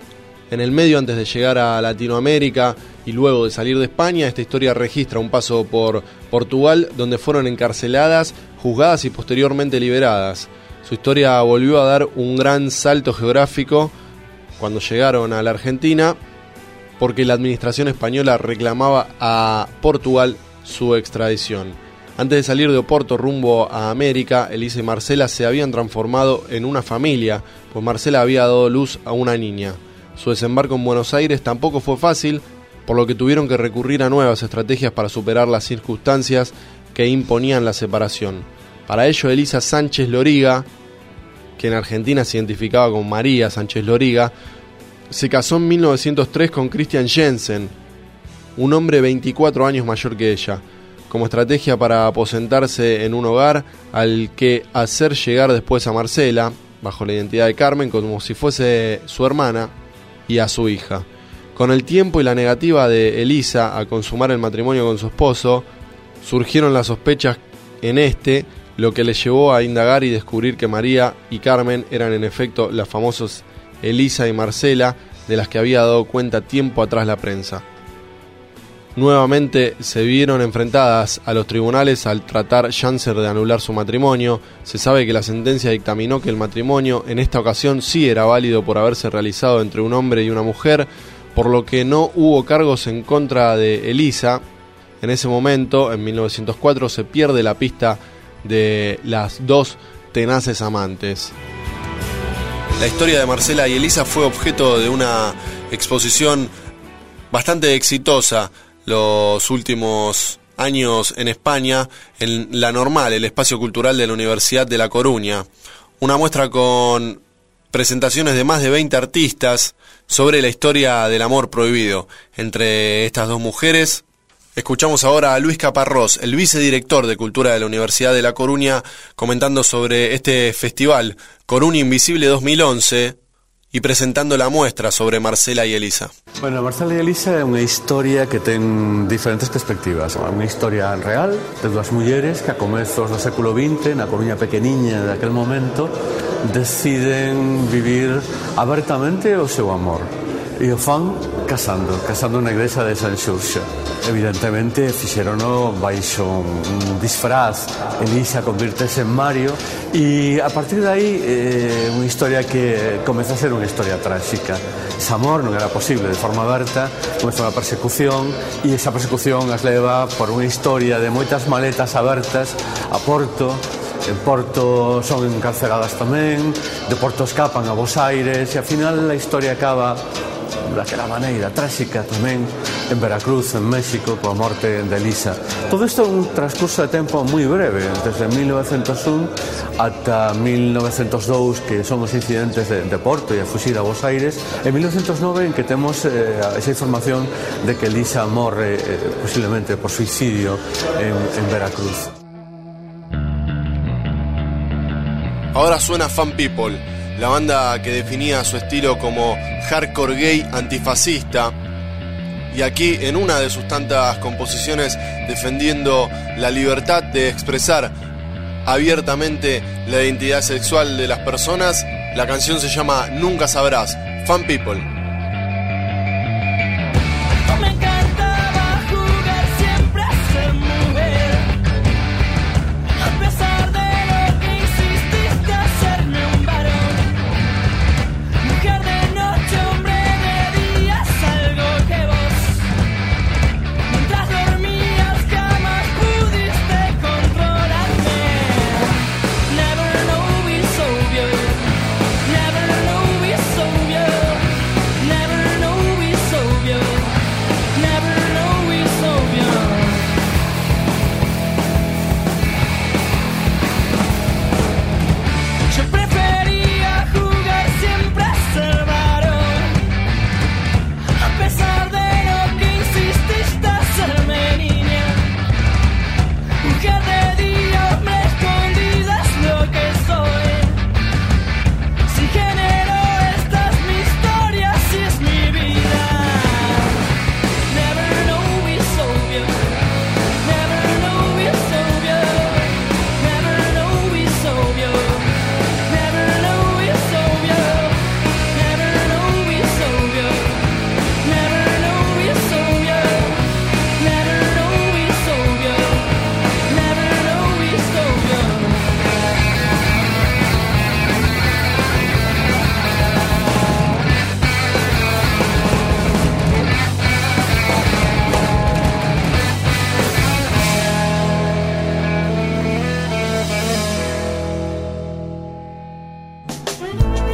En el medio, antes de llegar a Latinoamérica y luego de salir de España, esta historia registra un paso por Portugal, donde fueron encarceladas, juzgadas y posteriormente liberadas. Su historia volvió a dar un gran salto geográfico cuando llegaron a la Argentina, porque la administración española reclamaba a Portugal su extradición. Antes de salir de Oporto rumbo a América, Elisa y Marcela se habían transformado en una familia, pues Marcela había dado luz a una niña. Su desembarco en Buenos Aires tampoco fue fácil, por lo que tuvieron que recurrir a nuevas estrategias para superar las circunstancias que imponían la separación. Para ello, Elisa Sánchez Loriga, que en Argentina se identificaba con María Sánchez Loriga, se casó en mil novecientos tres con Christian Jensen, un hombre veinticuatro años mayor que ella, como estrategia para aposentarse en un hogar al que hacer llegar después a Marcela, bajo la identidad de Carmen, como si fuese su hermana, y a su hija. Con el tiempo y la negativa de Elisa a consumar el matrimonio con su esposo, surgieron las sospechas en este, lo que le llevó a indagar y descubrir que María y Carmen eran en efecto las famosas Elisa y Marcela, de las que había dado cuenta tiempo atrás la prensa. Nuevamente se vieron enfrentadas a los tribunales al tratar Janser de anular su matrimonio. Se sabe que la sentencia dictaminó que el matrimonio en esta ocasión sí era válido por haberse realizado entre un hombre y una mujer, por lo que no hubo cargos en contra de Elisa. En ese momento, en mil novecientos cuatro, se pierde la pista de las dos tenaces amantes. La historia de Marcela y Elisa fue objeto de una exposición bastante exitosa los últimos años en España, en La Normal, el espacio cultural de la Universidad de La Coruña. Una muestra con presentaciones de más de veinte artistas sobre la historia del amor prohibido entre estas dos mujeres. Escuchamos ahora a Luis Caparrós, el vicedirector de Cultura de la Universidad de La Coruña, comentando sobre este festival Coruña Invisible dos mil once y presentando la muestra sobre Marcela y Elisa. Bueno, Marcela e Elisa é unha historia que ten diferentes perspectivas. É unha historia real de dúas mulleres que a comezos do século vinte, na Coruña pequeniña daquel momento, deciden vivir abertamente o seu amor. E o fan casando, casando na igrexa de San Xurxo. Evidentemente fixerono baixo un disfraz. Elisa convirtese en Mario e a partir de aí eh, unha historia que comeza a ser unha historia tráxica. Ese amor non era posible de forma aberta, comeza unha persecución e esa persecución as leva por unha historia de moitas maletas abertas a Porto. En Porto son encarceladas tamén, de Porto escapan a Bos Aires e ao final a historia acaba daquela maneira tráxica tamén en Veracruz, en México, coa morte de Elisa. Todo isto é un transcurso de tempo moi breve, desde mil novecientos un ata mil novecientos dous, que son os incidentes de, de Porto e a fuxir a Bos Aires, en mil novecientos nove, en que temos eh, esa información de que Elisa morre eh, posiblemente por suicidio en, en Veracruz. Ahora suena Fan People, la banda que definía su estilo como hardcore gay antifascista, y aquí en una de sus tantas composiciones defendiendo la libertad de expresar abiertamente la identidad sexual de las personas, la canción se llama Nunca Sabrás, Fan People.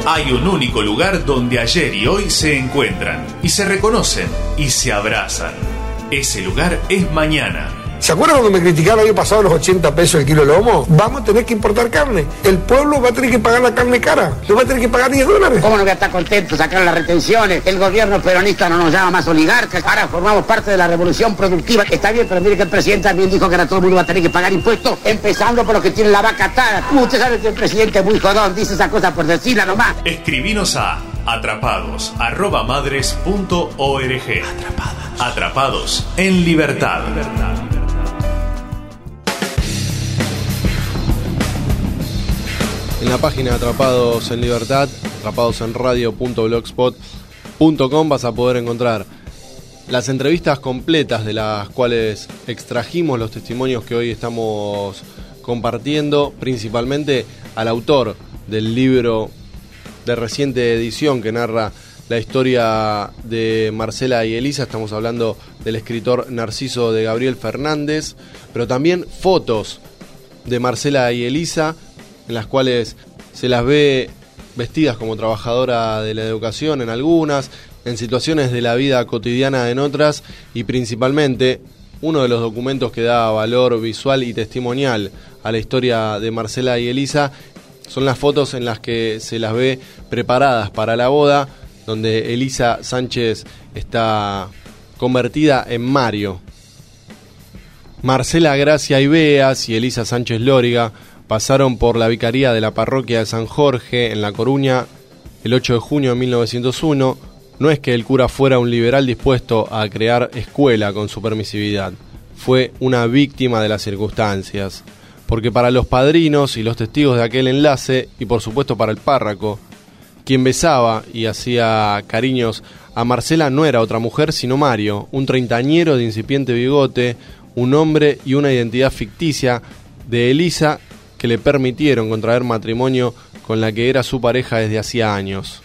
Hay un único lugar donde ayer y hoy se encuentran, y se reconocen, y se abrazan. Ese lugar es mañana. ¿Se acuerdan cuando me criticaron el año pasado los ochenta pesos el kilo de lomo? Vamos a tener que importar carne. El pueblo va a tener que pagar la carne cara. Le va a tener que pagar diez dólares. ¿Cómo no voy a estar contento? Sacar las retenciones. El gobierno peronista no nos llama más oligarcas. Ahora formamos parte de la revolución productiva. Está bien, pero mire que el presidente también dijo que ahora todo el mundo va a tener que pagar impuestos, empezando por los que tienen la vaca atada. Usted sabe que el presidente es muy jodón, dice esa cosa por decirla nomás. Escribinos a atrapados arroba madres punto org. Atrapados. Atrapados en libertad. En la página Atrapados en Libertad, atrapados en radio punto blogspot punto com, vas a poder encontrar las entrevistas completas de las cuales extrajimos los testimonios que hoy estamos compartiendo, principalmente al autor del libro de reciente edición que narra la historia de Marcela y Elisa. Estamos hablando del escritor Narciso de Gabriel Fernández, pero también fotos de Marcela y Elisa, en las cuales se las ve vestidas como trabajadora de la educación en algunas, en situaciones de la vida cotidiana en otras, y principalmente uno de los documentos que da valor visual y testimonial a la historia de Marcela y Elisa son las fotos en las que se las ve preparadas para la boda, donde Elisa Sánchez está convertida en Mario. Marcela Gracia Ibeas y Elisa Sánchez Lóriga pasaron por la vicaría de la parroquia de San Jorge en La Coruña el ocho de junio de mil novecientos uno. No es que el cura fuera un liberal dispuesto a crear escuela con su permisividad, fue una víctima de las circunstancias, porque para los padrinos y los testigos de aquel enlace, y por supuesto para el párroco, quien besaba y hacía cariños a Marcela no era otra mujer sino Mario, un treintañero de incipiente bigote, un hombre y una identidad ficticia de Elisa, que le permitieron contraer matrimonio con la que era su pareja desde hacía años.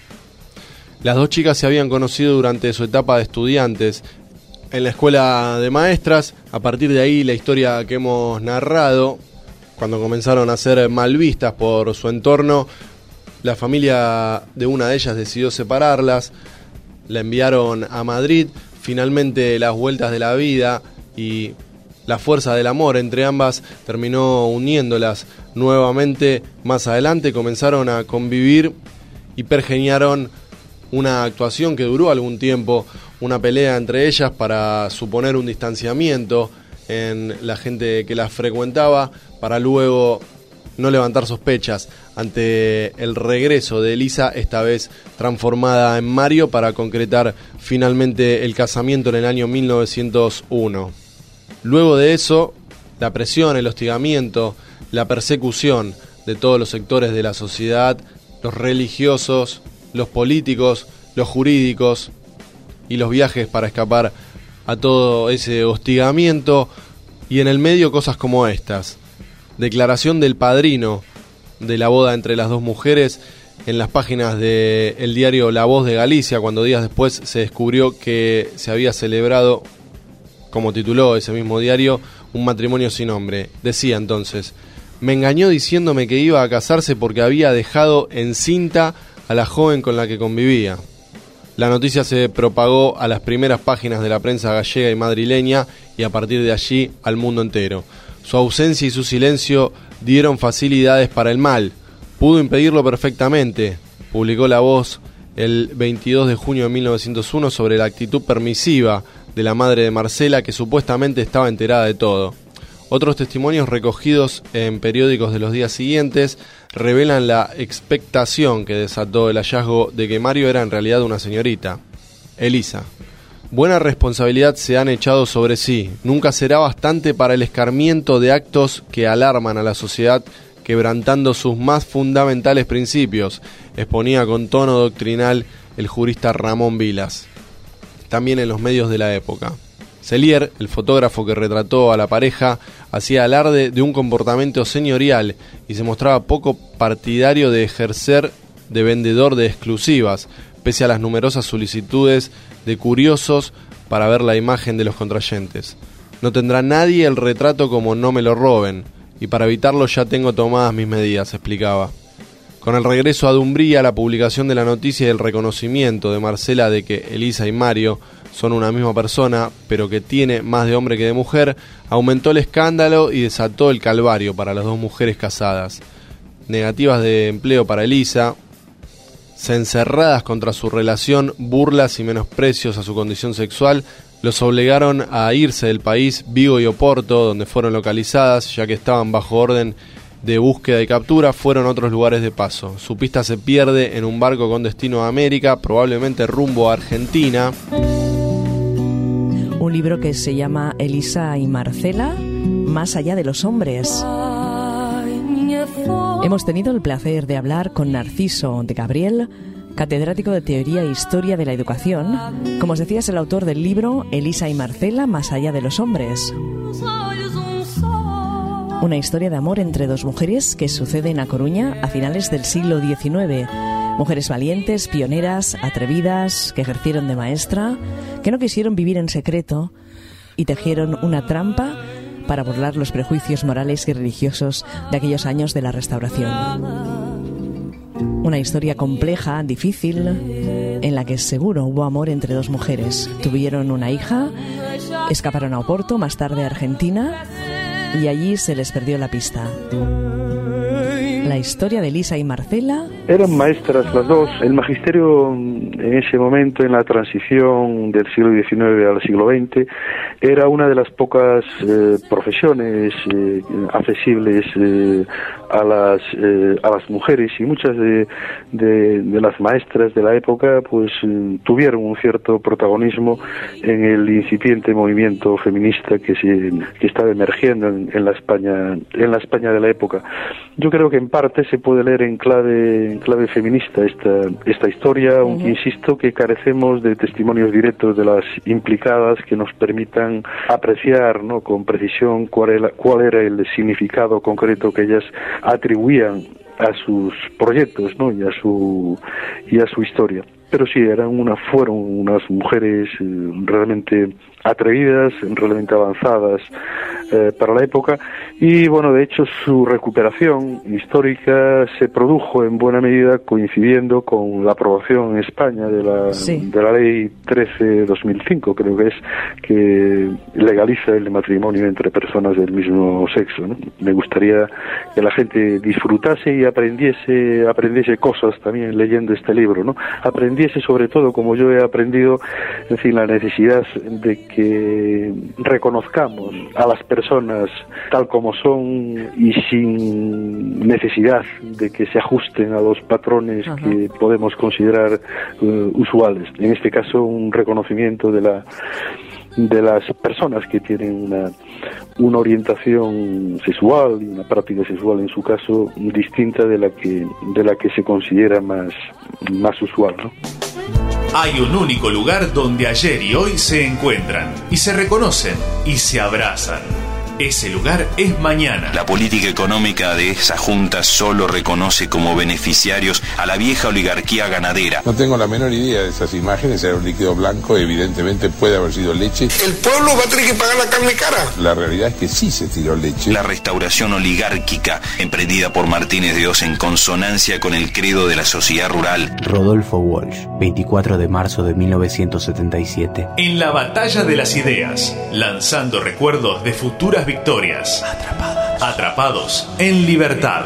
Las dos chicas se habían conocido durante su etapa de estudiantes en la escuela de maestras. A partir de ahí, la historia que hemos narrado, cuando comenzaron a ser mal vistas por su entorno, la familia de una de ellas decidió separarlas, la enviaron a Madrid. Finalmente, las vueltas de la vida y la fuerza del amor entre ambas terminó uniéndolas nuevamente. Más adelante comenzaron a convivir y pergeniaron una actuación que duró algún tiempo, una pelea entre ellas para suponer un distanciamiento en la gente que las frecuentaba, para luego no levantar sospechas ante el regreso de Elisa, esta vez transformada en Mario, para concretar finalmente el casamiento en el año mil novecientos uno. Luego de eso, la presión, el hostigamiento, la persecución de todos los sectores de la sociedad, los religiosos, los políticos, los jurídicos y los viajes para escapar a todo ese hostigamiento, y en el medio cosas como estas. Declaración del padrino de la boda entre las dos mujeres en las páginas del diario La Voz de Galicia, cuando días después se descubrió que se había celebrado, como tituló ese mismo diario, un matrimonio sin nombre. Decía entonces: me engañó diciéndome que iba a casarse porque había dejado encinta a la joven con la que convivía. La noticia se propagó a las primeras páginas de la prensa gallega y madrileña, y a partir de allí al mundo entero. Su ausencia y su silencio dieron facilidades para el mal. Pudo impedirlo perfectamente, publicó La Voz el veintidós de junio de mil novecientos uno sobre la actitud permisiva de la madre de Marcela, que supuestamente estaba enterada de todo. Otros testimonios recogidos en periódicos de los días siguientes revelan la expectación que desató el hallazgo de que Mario era en realidad una señorita. Elisa: buena responsabilidad se han echado sobre sí. Nunca será bastante para el escarmiento de actos que alarman a la sociedad, quebrantando sus más fundamentales principios, exponía con tono doctrinal el jurista Ramón Vilas. También en los medios de la época. Cellier, el fotógrafo que retrató a la pareja, hacía alarde de un comportamiento señorial y se mostraba poco partidario de ejercer de vendedor de exclusivas, pese a las numerosas solicitudes de curiosos para ver la imagen de los contrayentes. No tendrá nadie el retrato como no me lo roben, y para evitarlo ya tengo tomadas mis medidas, explicaba. Con el regreso a Dumbría, la publicación de la noticia y el reconocimiento de Marcela de que Elisa y Mario son una misma persona, pero que tiene más de hombre que de mujer, aumentó el escándalo y desató el calvario para las dos mujeres casadas. Negativas de empleo para Elisa, cencerradas contra su relación, burlas y menosprecios a su condición sexual, los obligaron a irse del país. Vigo y Oporto, donde fueron localizadas, ya que estaban bajo orden de búsqueda y captura, fueron otros lugares de paso. Su pista se pierde en un barco con destino a América, probablemente rumbo a Argentina. Un libro que se llama Elisa y Marcela, más allá de los hombres. Hemos tenido el placer de hablar con Narciso de Gabriel, catedrático de Teoría e Historia de la Educación. Como os decía, es el autor del libro Elisa y Marcela, más allá de los hombres. Una historia de amor entre dos mujeres que sucede en A Coruña a finales del siglo diecinueve. Mujeres valientes, pioneras, atrevidas, que ejercieron de maestra, que no quisieron vivir en secreto y tejieron una trampa para burlar los prejuicios morales y religiosos de aquellos años de la Restauración. Una historia compleja, difícil, en la que seguro hubo amor entre dos mujeres. Tuvieron una hija, escaparon a Oporto, más tarde a Argentina, y allí se les perdió la pista. La historia de Elisa y Marcela. Eran maestras las dos. El magisterio en ese momento, en la transición del siglo diecinueve al siglo veinte, era una de las pocas eh, profesiones eh, accesibles eh, a las eh, a las mujeres, y muchas de, de, de las maestras de la época pues eh, tuvieron un cierto protagonismo en el incipiente movimiento feminista que se que estaba emergiendo en, en la España en la España de la época. Yo creo que en parte se puede leer en clave en clave feminista esta esta historia, aunque uh-huh. insisto que carecemos de testimonios directos de las implicadas que nos permitan apreciar, ¿no?, con precisión cuál era, cuál era el significado concreto que ellas atribuían a sus proyectos, ¿no?, y a su y a su historia. Pero sí, eran una fueron unas mujeres eh, realmente atrevidas, realmente avanzadas eh, para la época, y bueno, de hecho su recuperación histórica se produjo en buena medida coincidiendo con la aprobación en España de la sí. de la ley trece dos mil cinco, creo que es, que legaliza el matrimonio entre personas del mismo sexo, ¿no? Me gustaría que la gente disfrutase y aprendiese aprendiese cosas también leyendo este libro, ¿no? Aprendiese sobre todo, como yo he aprendido, en fin, la necesidad de que reconozcamos a las personas tal como son y sin necesidad de que se ajusten a los patrones Ajá. que podemos considerar uh, usuales. En este caso, un reconocimiento de la de las personas que tienen una una orientación sexual y una práctica sexual en su caso distinta de la que de la que se considera más más usual, ¿no? Hay un único lugar donde ayer y hoy se encuentran y se reconocen y se abrazan. Ese lugar es mañana. La política económica de esa junta solo reconoce como beneficiarios a la vieja oligarquía ganadera. No tengo la menor idea de esas imágenes. Era un líquido blanco, evidentemente puede haber sido leche. El pueblo va a tener que pagar la carne cara. La realidad es que sí se tiró leche. La restauración oligárquica, emprendida por Martínez de Oz en consonancia con el credo de la sociedad rural. Rodolfo Walsh, veinticuatro de marzo de mil novecientos setenta y siete. En la batalla de las ideas, lanzando recuerdos de futuras victorias. Atrapados. Atrapados en libertad.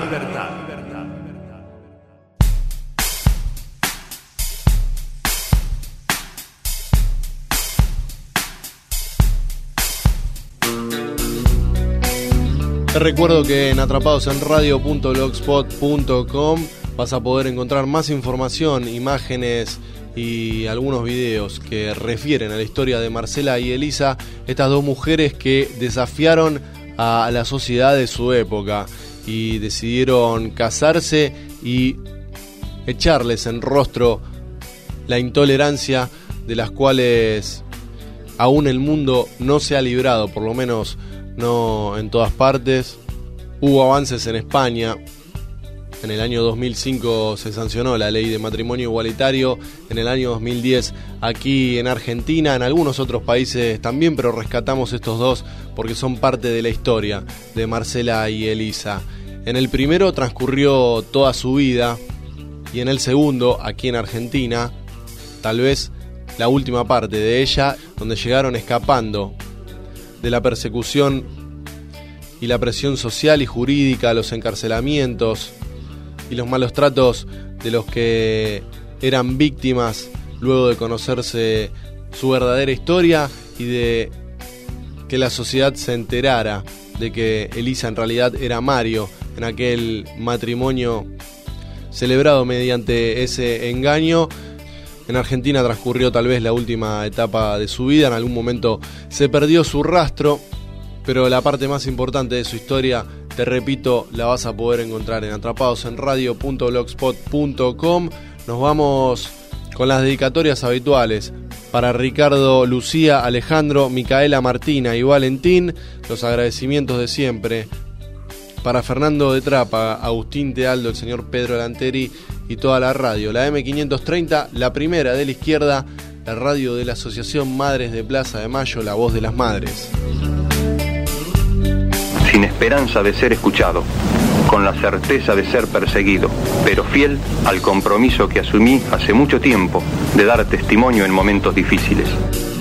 Te recuerdo que en atrapados en radio punto blogspot punto com vas a poder encontrar más información, imágenes y algunos videos que refieren a la historia de Marcela y Elisa, estas dos mujeres que desafiaron a la sociedad de su época y decidieron casarse y echarles en rostro la intolerancia de las cuales aún el mundo no se ha librado, por lo menos no en todas partes. Hubo avances en España. En el año dos mil cinco se sancionó la ley de matrimonio igualitario. En el año dos mil diez aquí en Argentina, en algunos otros países también, pero rescatamos estos dos porque son parte de la historia de Marcela y Elisa. En el primero transcurrió toda su vida y en el segundo, aquí en Argentina, tal vez la última parte de ella, donde llegaron escapando de la persecución y la presión social y jurídica, los encarcelamientos y los malos tratos de los que eran víctimas luego de conocerse su verdadera historia y de que la sociedad se enterara de que Elisa en realidad era Mario en aquel matrimonio celebrado mediante ese engaño. En Argentina transcurrió tal vez la última etapa de su vida, en algún momento se perdió su rastro, pero la parte más importante de su historia, te repito, la vas a poder encontrar en atrapados en radio punto blogspot punto com. Nos vamos con las dedicatorias habituales para Ricardo, Lucía, Alejandro, Micaela, Martina y Valentín, los agradecimientos de siempre para Fernando de Trapa, Agustín Tealdo, el señor Pedro Lanteri y toda la radio, la eme quinientos treinta, la primera de la izquierda, la radio de la Asociación Madres de Plaza de Mayo, la voz de las madres. Sin esperanza de ser escuchado, con la certeza de ser perseguido, pero fiel al compromiso que asumí hace mucho tiempo de dar testimonio en momentos difíciles.